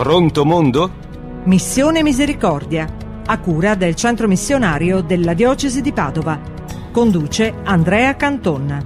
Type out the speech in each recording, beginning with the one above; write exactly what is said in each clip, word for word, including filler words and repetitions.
Pronto mondo? Missione Misericordia, a cura del Centro Missionario della Diocesi di Padova. Conduce Andrea Canton.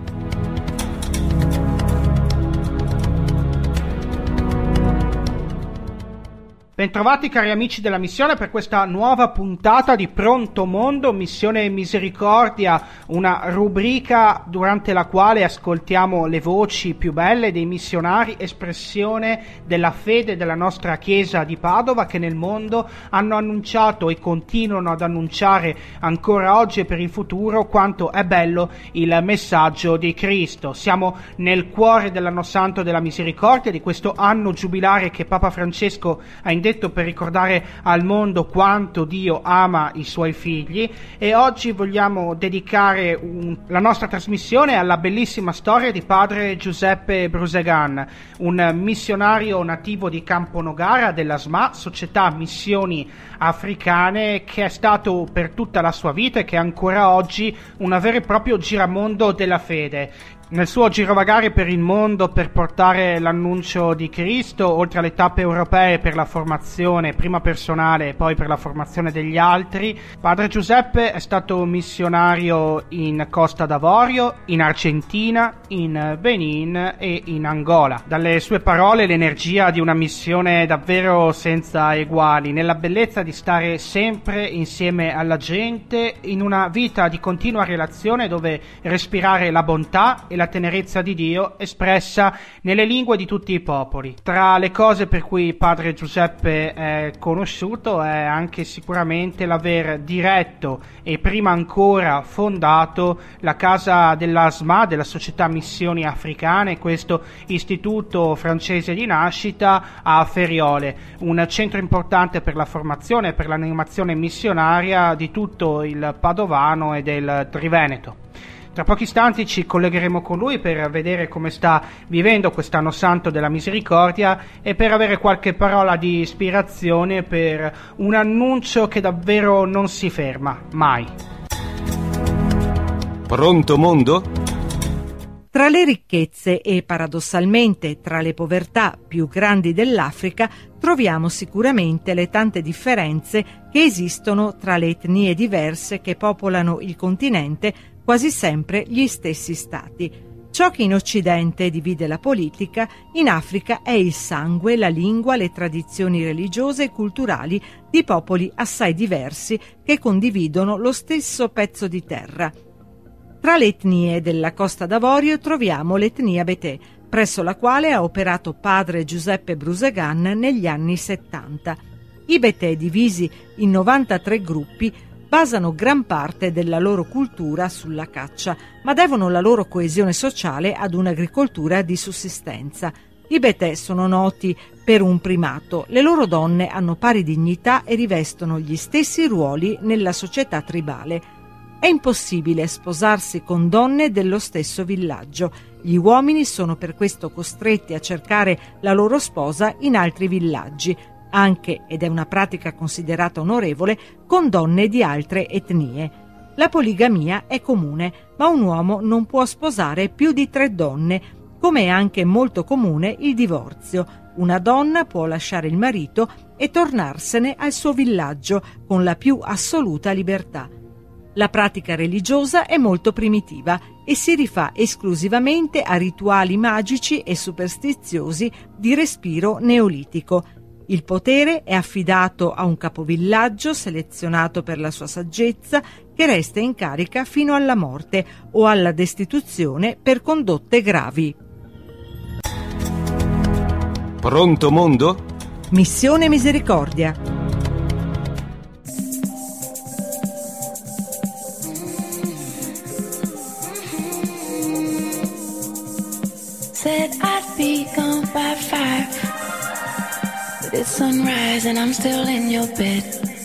Bentrovati cari amici della missione per questa nuova puntata di Pronto Mondo, Missione Misericordia, una rubrica durante la quale ascoltiamo le voci più belle dei missionari, espressione della fede della nostra Chiesa di Padova, che nel mondo hanno annunciato e continuano ad annunciare ancora oggi e per il futuro quanto è bello il messaggio di Cristo. Siamo nel cuore dell'anno santo della misericordia, di questo anno giubilare che Papa Francesco ha indetto per ricordare al mondo quanto Dio ama i suoi figli, e oggi vogliamo dedicare un, la nostra trasmissione alla bellissima storia di padre Giuseppe Brusegan, un missionario nativo di Camponogara della S M A, Società Missioni Africane, che è stato per tutta la sua vita e che è ancora oggi un vero e proprio giramondo della fede. Nel suo girovagare per il mondo per portare l'annuncio di Cristo, oltre alle tappe europee per la formazione prima personale e poi per la formazione degli altri, padre Giuseppe è stato missionario in Costa d'Avorio, in Argentina, in Benin e in Angola. Dalle sue parole l'energia di una missione davvero senza eguali, nella bellezza di stare sempre insieme alla gente, in una vita di continua relazione dove respirare la bontà e la tenerezza di Dio espressa nelle lingue di tutti i popoli. Tra le cose per cui padre Giuseppe è conosciuto è anche sicuramente l'aver diretto e prima ancora fondato la casa della S M A, della Società Missioni Africane, questo istituto francese di nascita a Feriole, un centro importante per la formazione e per l'animazione missionaria di tutto il Padovano e del Triveneto. Tra pochi istanti ci collegheremo con lui per vedere come sta vivendo quest'anno santo della misericordia e per avere qualche parola di ispirazione per un annuncio che davvero non si ferma, mai. Pronto mondo? Tra le ricchezze e paradossalmente tra le povertà più grandi dell'Africa troviamo sicuramente le tante differenze che esistono tra le etnie diverse che popolano il continente, quasi sempre gli stessi stati. Ciò che in Occidente divide la politica, in Africa è il sangue, la lingua, le tradizioni religiose e culturali di popoli assai diversi che condividono lo stesso pezzo di terra. Tra le etnie della Costa d'Avorio troviamo l'etnia Bété, presso la quale ha operato padre Giuseppe Brusegan negli anni settanta. I Bété, divisi in novantatré gruppi, basano gran parte della loro cultura sulla caccia, ma devono la loro coesione sociale ad un'agricoltura di sussistenza. I Bété sono noti per un primato, le loro donne hanno pari dignità e rivestono gli stessi ruoli nella società tribale. È impossibile sposarsi con donne dello stesso villaggio. Gli uomini sono per questo costretti a cercare la loro sposa in altri villaggi, anche, ed è una pratica considerata onorevole, con donne di altre etnie. La poligamia è comune, ma un uomo non può sposare più di tre donne, come è anche molto comune il divorzio. Una donna può lasciare il marito e tornarsene al suo villaggio con la più assoluta libertà. La pratica religiosa è molto primitiva e si rifà esclusivamente a rituali magici e superstiziosi di respiro neolitico. Il potere è affidato a un capovillaggio selezionato per la sua saggezza, che resta in carica fino alla morte o alla destituzione per condotte gravi. Pronto mondo? Missione Misericordia. Said I'd be gone by five. It's sunrise and I'm still in your bed.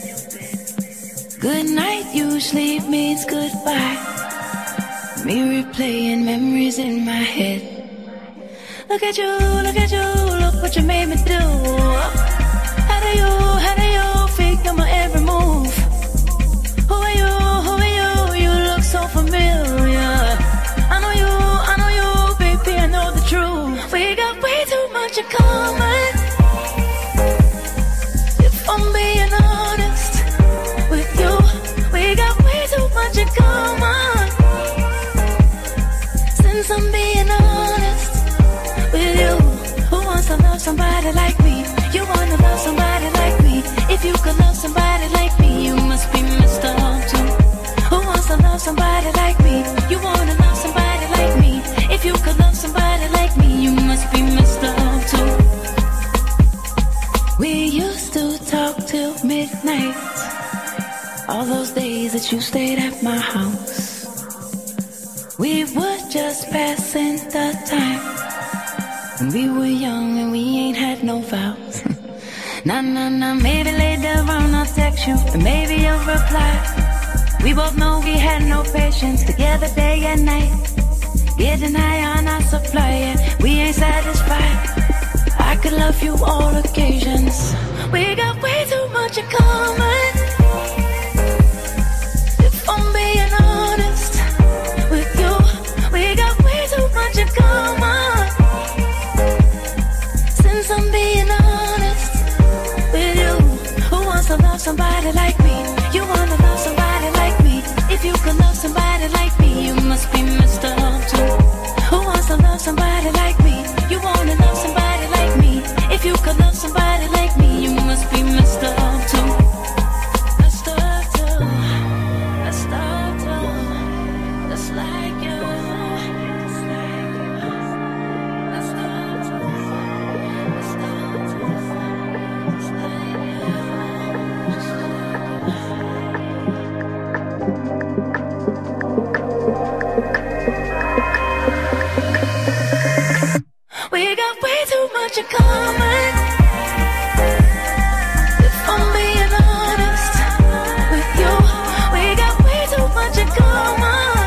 Good night usually means goodbye. Me replaying memories in my head. Look at you, look at you, look what you made me do. How do you, how do you figure my every move? Who are you, who are you, you look so familiar. I know you, I know you, baby, I know the truth. We got way too much in common. somebody like me, you wanna love somebody like me. If you could love somebody like me, you must be messed up too. Who wants to love somebody like me? You wanna love somebody like me. If you could love somebody like me, you must be messed up too. We used to talk till midnight, all those days that you stayed at my house. We were just passing the time when we were young and we ain't had no vows. Nah, nah, nah, maybe later on I'll text you and maybe you'll reply. We both know we had no patience together day and night, getting high on our supply and we ain't satisfied. I could love you all occasions. We got way too much in common. If I'm being honest with you, we got way too much in common. Since I'm being honest with you, who wants to love somebody like me? You wanna love somebody like me. If you could love somebody like me, you must be messed up too. Who wants to love somebody like me? You wanna love somebody like me. If you could love somebody like me, you must be messed up too. Messed up too. Messed up too. Just like you. Just like you. Messed up too. Messed up too. Just like you. Just like you. We got way too much in common. If I'm being honest with you, we got way too much in common.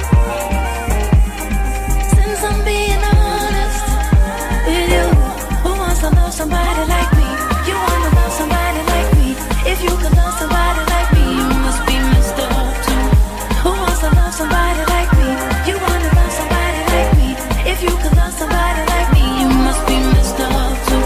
Since I'm being honest with you, who wants to love somebody like me? You wanna love somebody like me. If you could love somebody like me, you must be messed up too. Who wants to love somebody like me? You wanna love somebody like me. If you could love somebody like me, you must be messed up too.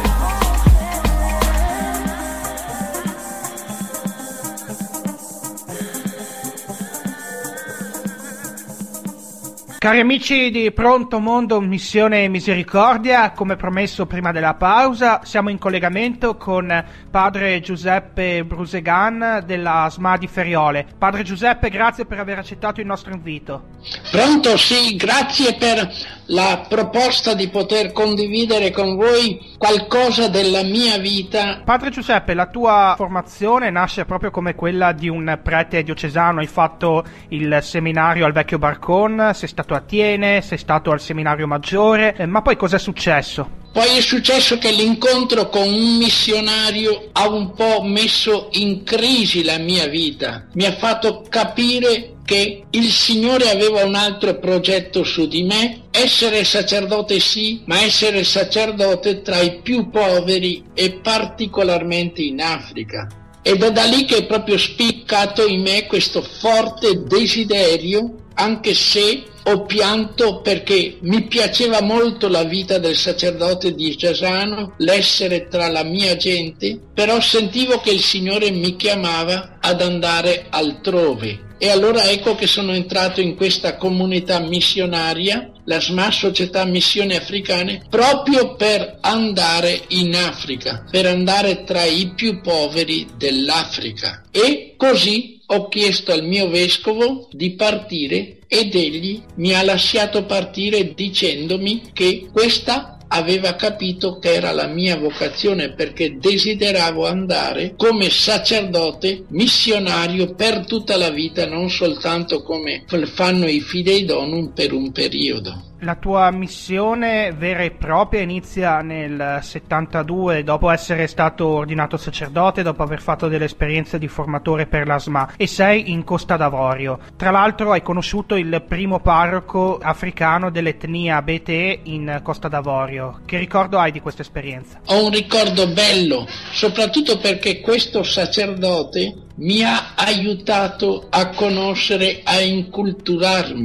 Cari amici di Pronto Mondo, Missione Misericordia, come promesso prima della pausa, siamo in collegamento con padre Giuseppe Brusegan della S M A di Feriole. Padre Giuseppe, grazie per aver accettato il nostro invito. Pronto, sì, grazie per la proposta di poter condividere con voi qualcosa della mia vita. Padre Giuseppe, la tua formazione nasce proprio come quella di un prete diocesano. Hai fatto il seminario al Vecchio Barcon, sei stato a Thiene, sei stato al seminario maggiore, eh, ma poi cos'è successo? Poi è successo che l'incontro con un missionario ha un po' messo in crisi la mia vita, mi ha fatto capire che il Signore aveva un altro progetto su di me, essere sacerdote sì, ma essere sacerdote tra i più poveri e particolarmente in Africa. Ed è da lì che è proprio spiccato in me questo forte desiderio, anche se ho pianto perché mi piaceva molto la vita del sacerdote diocesano, l'essere tra la mia gente, però sentivo che il Signore mi chiamava ad andare altrove. E allora ecco che sono entrato in questa comunità missionaria, la S M A, Società Missioni Africane, proprio per andare in Africa, per andare tra i più poveri dell'Africa. E così ho chiesto al mio vescovo di partire ed egli mi ha lasciato partire dicendomi che questa aveva capito che era la mia vocazione, perché desideravo andare come sacerdote missionario per tutta la vita, non soltanto come fanno i Fidei Donum per un periodo. La tua missione vera e propria inizia nel settantadue, dopo essere stato ordinato sacerdote, dopo aver fatto delle esperienze di formatore per la S M A, e sei in Costa d'Avorio. Tra l'altro hai conosciuto il primo parroco africano dell'etnia Bete in Costa d'Avorio. Che ricordo hai di questa esperienza? Ho un ricordo bello, soprattutto perché questo sacerdote mi ha aiutato a conoscere, a inculturarmi,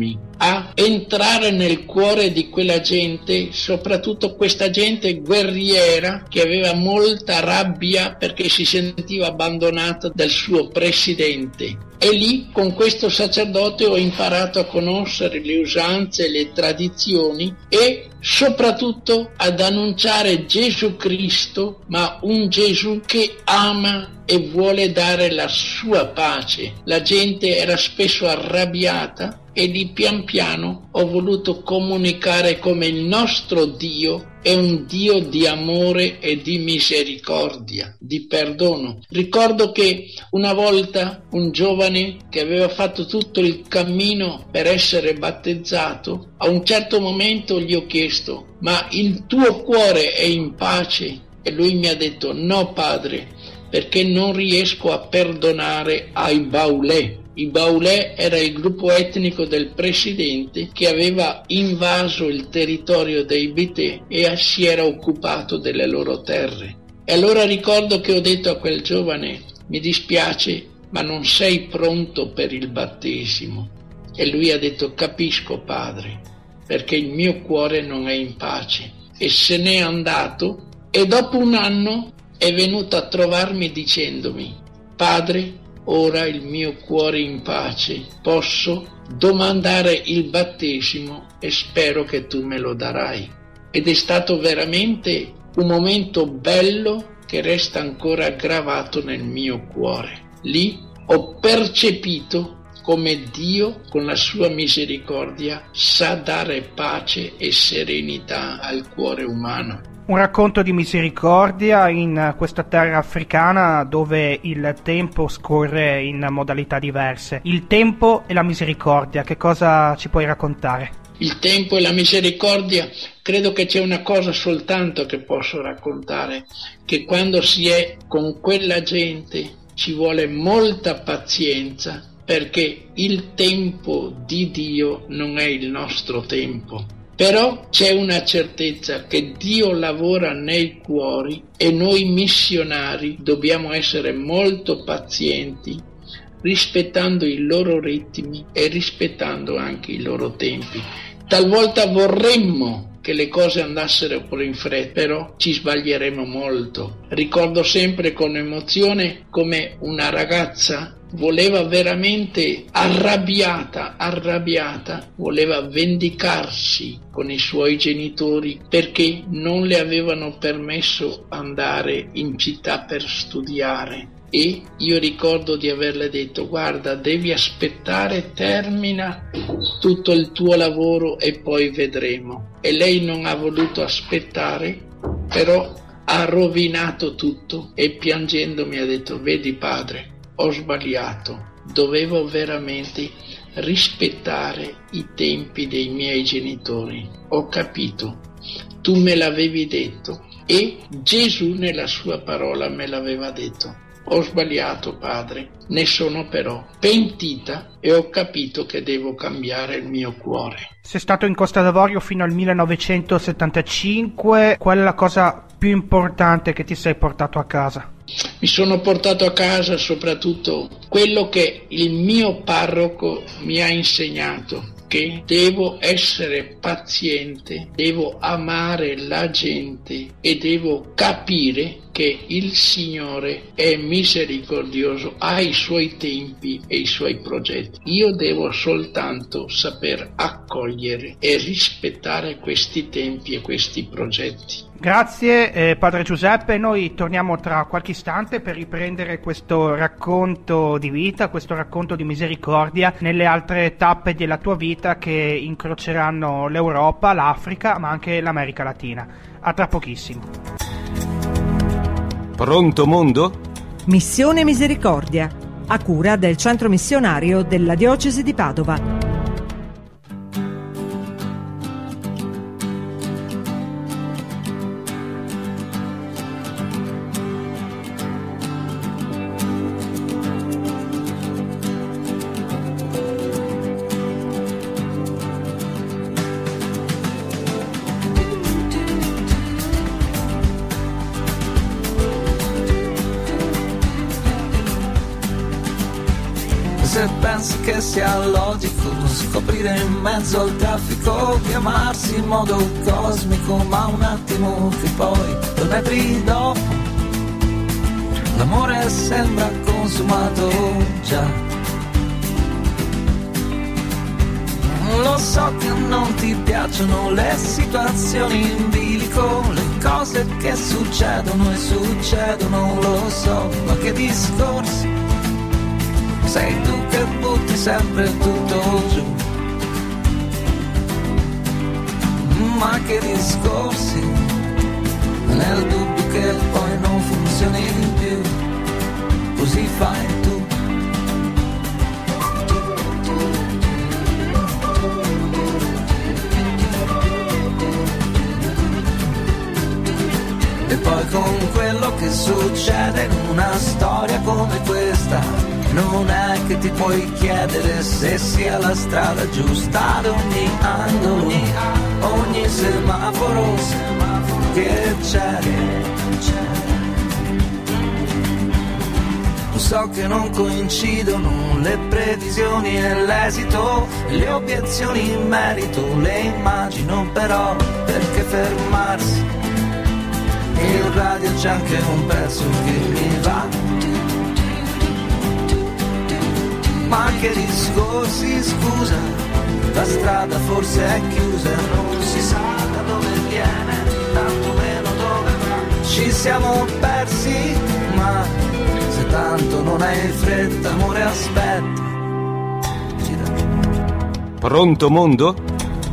a entrare nel cuore di quella gente, soprattutto questa gente guerriera che aveva molta rabbia perché si sentiva abbandonata dal suo presidente. E lì con questo sacerdote ho imparato a conoscere le usanze, le tradizioni e soprattutto ad annunciare Gesù Cristo, ma un Gesù che ama e vuole dare la sua pace. La gente era spesso arrabbiata e di pian piano ho voluto comunicare come il nostro Dio è un Dio di amore e di misericordia, di perdono. Ricordo che una volta un giovane che aveva fatto tutto il cammino per essere battezzato, a un certo momento gli ho chiesto: ma il tuo cuore è in pace? E lui mi ha detto: no padre, perché non riesco a perdonare ai Baulè. I Baulè era il gruppo etnico del presidente che aveva invaso il territorio dei Bité e si era occupato delle loro terre. E allora ricordo che ho detto a quel giovane: mi dispiace, ma non sei pronto per il battesimo. E lui ha detto: capisco padre, perché il mio cuore non è in pace. E se n'è andato e dopo un anno è venuto a trovarmi dicendomi: padre, ora il mio cuore è in pace, posso domandare il battesimo e spero che tu me lo darai. Ed è stato veramente un momento bello che resta ancora gravato nel mio cuore. Lì ho percepito come Dio, con la sua misericordia, sa dare pace e serenità al cuore umano. Un racconto di misericordia in questa terra africana dove il tempo scorre in modalità diverse. Il tempo e la misericordia, che cosa ci puoi raccontare? Il tempo e la misericordia, credo che c'è una cosa soltanto che posso raccontare, che quando si è con quella gente ci vuole molta pazienza, perché il tempo di Dio non è il nostro tempo. Però c'è una certezza che Dio lavora nei cuori e noi missionari dobbiamo essere molto pazienti, rispettando i loro ritmi e rispettando anche i loro tempi. Talvolta vorremmo che le cose andassero pure in fretta, però ci sbaglieremo molto. Ricordo sempre con emozione come una ragazza voleva veramente, arrabbiata, arrabbiata, voleva vendicarsi con i suoi genitori perché non le avevano permesso andare in città per studiare. E io ricordo di averle detto: guarda, devi aspettare, termina tutto il tuo lavoro e poi vedremo. E lei non ha voluto aspettare, però ha rovinato tutto e piangendo mi ha detto: vedi padre, ho sbagliato, dovevo veramente rispettare i tempi dei miei genitori. Ho capito, tu me l'avevi detto e Gesù nella sua parola me l'aveva detto. Ho sbagliato padre, ne sono però pentita e ho capito che devo cambiare il mio cuore. Sei stato in Costa d'Avorio fino al millenovecentosettantacinque, qual è la cosa più importante che ti sei portato a casa? Mi sono portato a casa soprattutto quello che il mio parroco mi ha insegnato, che devo essere paziente, devo amare la gente e devo capire che il Signore è misericordioso, ha i suoi tempi e i suoi progetti. Io devo soltanto saper accogliere e rispettare questi tempi e questi progetti. Grazie eh, Padre Giuseppe, noi torniamo tra qualche istante per riprendere questo racconto di vita, questo racconto di misericordia nelle altre tappe della tua vita che incroceranno l'Europa, l'Africa ma anche l'America Latina. A tra pochissimo. Pronto mondo? Missione Misericordia, a cura del Centro Missionario della Diocesi di Padova. Se pensi che sia logico scoprire in mezzo al traffico di amarsi in modo cosmico, ma un attimo che poi lo nebri dopo, l'amore sembra consumato già. Lo so che non ti piacciono le situazioni in bilico, le cose che succedono e succedono, lo so, ma che discorsi, sei tu che butti sempre tutto giù. Ma che discorsi, nel dubbio che poi non funzioni più, così fai tu. E poi con quello che succede in una storia come questa, non è che ti puoi chiedere se sia la strada giusta ad ogni angolo, ogni semaforo che c'è. Lo so che non coincidono le previsioni e l'esito, le obiezioni in merito le immagino, però perché fermarsi? In radio c'è anche un pezzo che mi va. Ma che discorsi, scusa, la strada forse è chiusa, non si sa da dove viene, tanto meno dove va. Ci siamo persi, ma se tanto non hai fretta, amore, aspetta. Pronto mondo?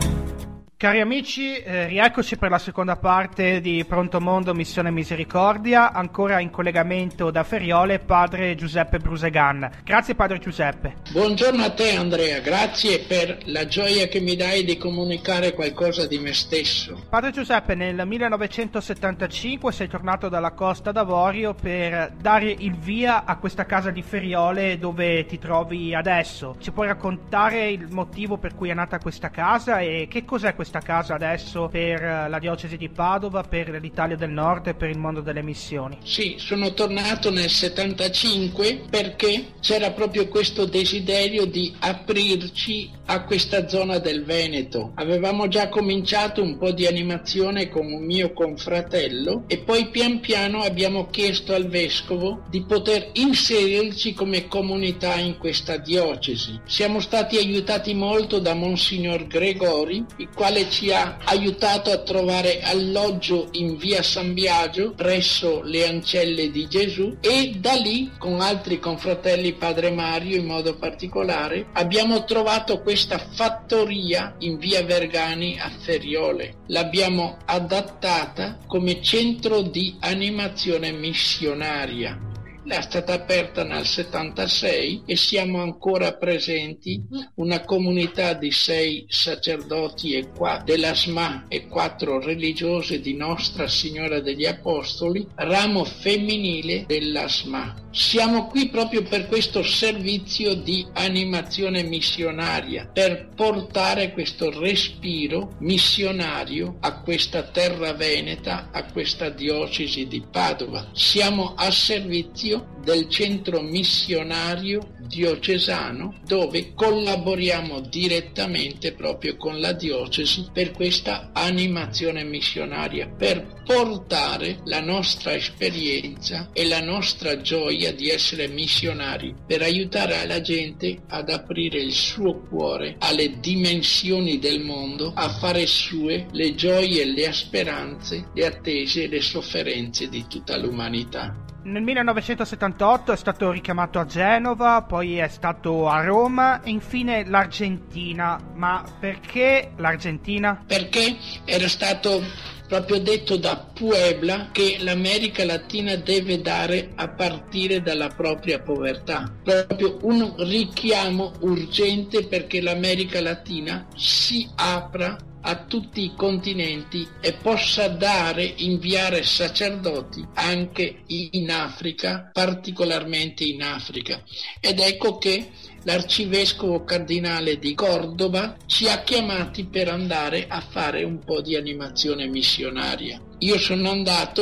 Cari amici, eh, rieccoci per la seconda parte di Pronto Mondo, Missione Misericordia, ancora in collegamento da Feriole, padre Giuseppe Brusegan. Grazie padre Giuseppe. Buongiorno a te Andrea, grazie per la gioia che mi dai di comunicare qualcosa di me stesso. Padre Giuseppe, nel millenovecentosettantacinque sei tornato dalla Costa d'Avorio per dare il via a questa casa di Feriole dove ti trovi adesso. Ci puoi raccontare il motivo per cui è nata questa casa e che cos'è questa casa adesso per la diocesi di Padova, per l'Italia del Nord e per il mondo delle missioni? Sì, sono tornato nel settantacinque perché c'era proprio questo desiderio di aprirci a questa zona del Veneto. Avevamo già cominciato un po' di animazione con un mio confratello e poi pian piano abbiamo chiesto al vescovo di poter inserirci come comunità in questa diocesi. Siamo stati aiutati molto da Monsignor Gregori, il quale ci ha aiutato a trovare alloggio in via San Biagio presso le Ancelle di Gesù, e da lì con altri confratelli, padre Mario in modo particolare, abbiamo trovato questa fattoria in via Vergani a Feriole. L'abbiamo adattata come centro di animazione missionaria. È stata aperta nel settantasei e siamo ancora presenti, una comunità di sei sacerdoti e qua, della S M A e quattro religiose di Nostra Signora degli Apostoli, ramo femminile della S M A. Siamo qui proprio per questo servizio di animazione missionaria, per portare questo respiro missionario a questa terra veneta, a questa diocesi di Padova. Siamo a servizio del centro missionario diocesano, dove collaboriamo direttamente proprio con la diocesi per questa animazione missionaria, per portare la nostra esperienza e la nostra gioia di essere missionari, per aiutare la gente ad aprire il suo cuore alle dimensioni del mondo, a fare sue le gioie, le speranze, le attese e le sofferenze di tutta l'umanità. Nel millenovecentosettantotto è stato richiamato a Genova, poi è stato a Roma e infine l'Argentina. Ma perché l'Argentina? Perché era stato proprio detto da Puebla che l'America Latina deve dare a partire dalla propria povertà. Proprio un richiamo urgente perché l'America Latina si apra a tutti i continenti e possa dare, inviare sacerdoti anche in Africa, particolarmente in Africa. Ed ecco che l'arcivescovo cardinale di Cordova ci ha chiamati per andare a fare un po' di animazione missionaria. Io sono andato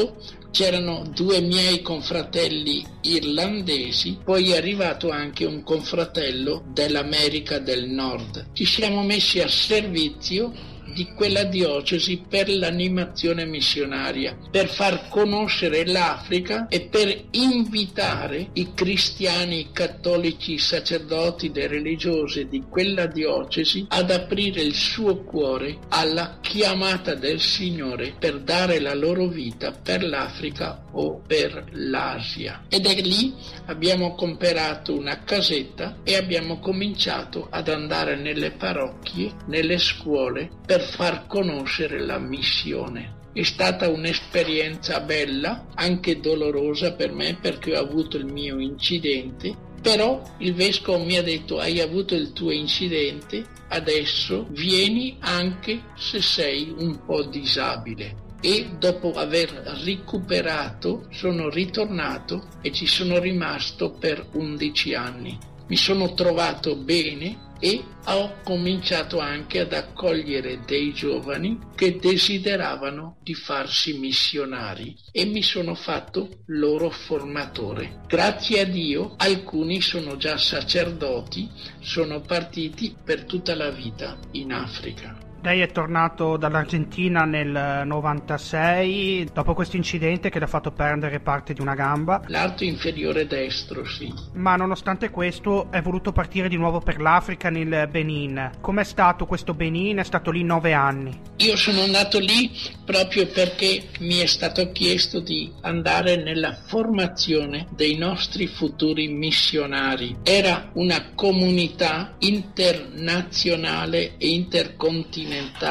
c'erano due miei confratelli irlandesi, poi è arrivato anche un confratello dell'America del Nord. Ci siamo messi a servizio di quella diocesi per l'animazione missionaria, per far conoscere l'Africa e per invitare i cristiani, i cattolici, i sacerdoti, le religiose di quella diocesi ad aprire il suo cuore alla chiamata del Signore per dare la loro vita per l'Africa o per l'Asia. Ed è lì abbiamo comprato una casetta e abbiamo cominciato ad andare nelle parrocchie, nelle scuole, per far conoscere la missione. È stata un'esperienza bella, anche dolorosa per me, perché ho avuto il mio incidente, però il vescovo mi ha detto: hai avuto il tuo incidente, adesso vieni anche se sei un po' disabile. E dopo aver recuperato sono ritornato e ci sono rimasto per undici anni. Mi sono trovato bene e ho cominciato anche ad accogliere dei giovani che desideravano di farsi missionari e mi sono fatto loro formatore. Grazie a Dio alcuni sono già sacerdoti, sono partiti per tutta la vita in Africa. Lei è tornato dall'Argentina nel novantasei, dopo questo incidente che le ha fatto perdere parte di una gamba. L'arto inferiore destro, sì. Ma nonostante questo è voluto partire di nuovo per l'Africa, nel Benin. Com'è stato questo Benin? È stato lì nove anni. Io sono andato lì proprio perché mi è stato chiesto di andare nella formazione dei nostri futuri missionari. Era una comunità internazionale e intercontinentale,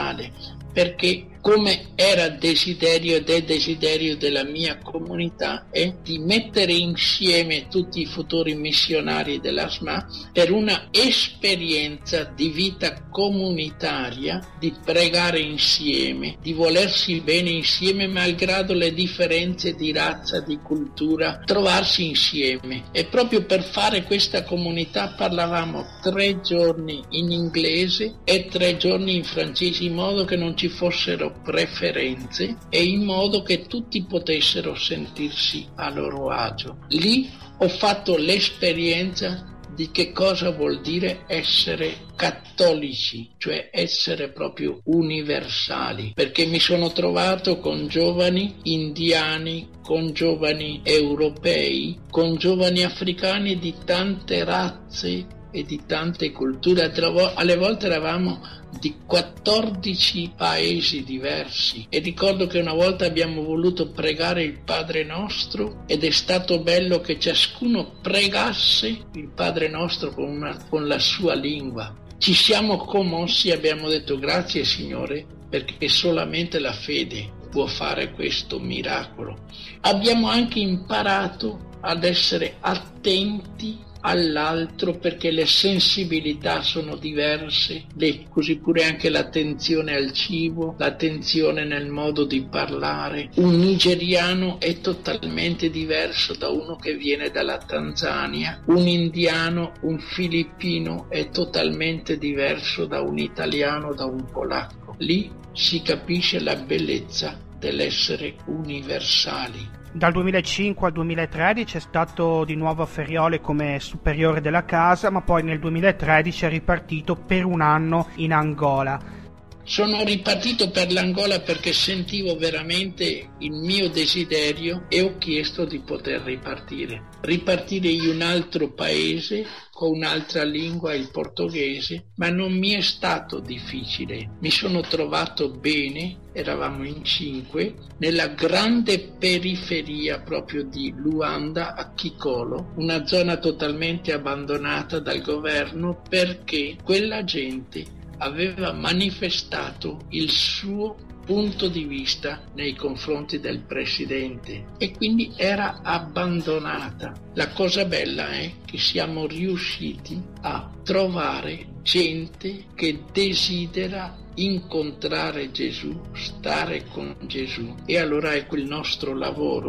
perché come era desiderio ed è desiderio della mia comunità è di mettere insieme tutti i futuri missionari dell'A S M A per una esperienza di vita comunitaria, di pregare insieme, di volersi bene insieme malgrado le differenze di razza, di cultura, trovarsi insieme. E proprio per fare questa comunità parlavamo tre giorni in inglese e tre giorni in francese, in modo che non ci fossero preferenze e in modo che tutti potessero sentirsi a loro agio. Lì ho fatto l'esperienza di che cosa vuol dire essere cattolici, cioè essere proprio universali, perché mi sono trovato con giovani indiani, con giovani europei, con giovani africani di tante razze e di tante culture. Alle volte eravamo di quattordici paesi diversi e ricordo che una volta abbiamo voluto pregare il Padre Nostro ed è stato bello che ciascuno pregasse il Padre Nostro con, una, con la sua lingua. Ci siamo commossi e abbiamo detto: grazie Signore, perché solamente la fede può fare questo miracolo. Abbiamo anche imparato ad essere attenti all'altro, perché le sensibilità sono diverse, le, così pure anche l'attenzione al cibo, l'attenzione nel modo di parlare. Un nigeriano è totalmente diverso da uno che viene dalla Tanzania, un indiano, un filippino è totalmente diverso da un italiano, da un polacco. Lì si capisce la bellezza dell'essere universali. Dal duemilacinque al duemilatredici è stato di nuovo a Ferriole come superiore della casa, ma poi nel duemilatredici è ripartito per un anno in Angola. Sono ripartito per l'Angola perché sentivo veramente il mio desiderio e ho chiesto di poter ripartire. Ripartire in un altro paese, con un'altra lingua, il portoghese, ma non mi è stato difficile. Mi sono trovato bene, eravamo in cinque, nella grande periferia proprio di Luanda a Kikolo, una zona totalmente abbandonata dal governo perché quella gente aveva manifestato il suo punto di vista nei confronti del presidente e quindi era abbandonata. La cosa bella è che siamo riusciti a trovare gente che desidera incontrare Gesù, stare con Gesù, e allora ecco il nostro lavoro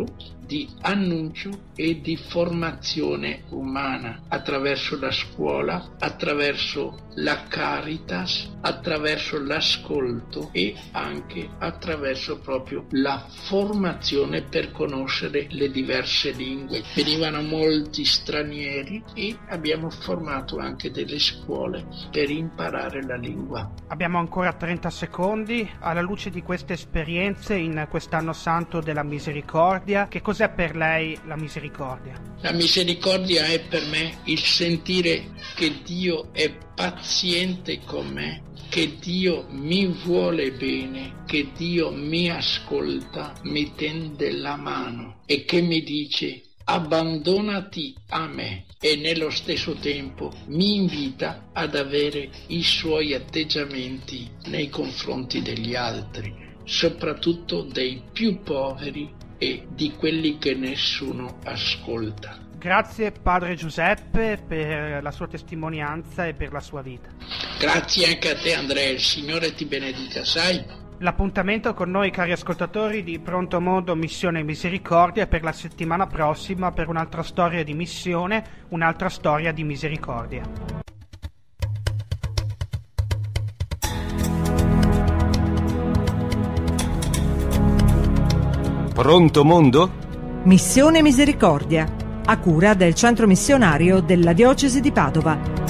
di annuncio e di formazione umana attraverso la scuola, attraverso la Caritas, attraverso l'ascolto e anche attraverso proprio la formazione per conoscere le diverse lingue. Venivano molti stranieri e abbiamo formato anche delle scuole per imparare la lingua. Abbiamo ancora trenta secondi. Alla luce di queste esperienze in quest'anno santo della misericordia, che cos'è per lei la misericordia? La misericordia è per me il sentire che Dio è paziente con me, che Dio mi vuole bene, che Dio mi ascolta, mi tende la mano e che mi dice abbandonati a me, e nello stesso tempo mi invita ad avere i suoi atteggiamenti nei confronti degli altri, soprattutto dei più poveri e di quelli che nessuno ascolta. Grazie Padre Giuseppe per la sua testimonianza e per la sua vita. Grazie anche a te Andrea, il Signore ti benedica, sai? L'appuntamento con noi, cari ascoltatori di Pronto Mondo Missione Misericordia, per la settimana prossima per un'altra storia di missione, un'altra storia di misericordia. Pronto Mondo? Missione Misericordia, a cura del Centro Missionario della Diocesi di Padova.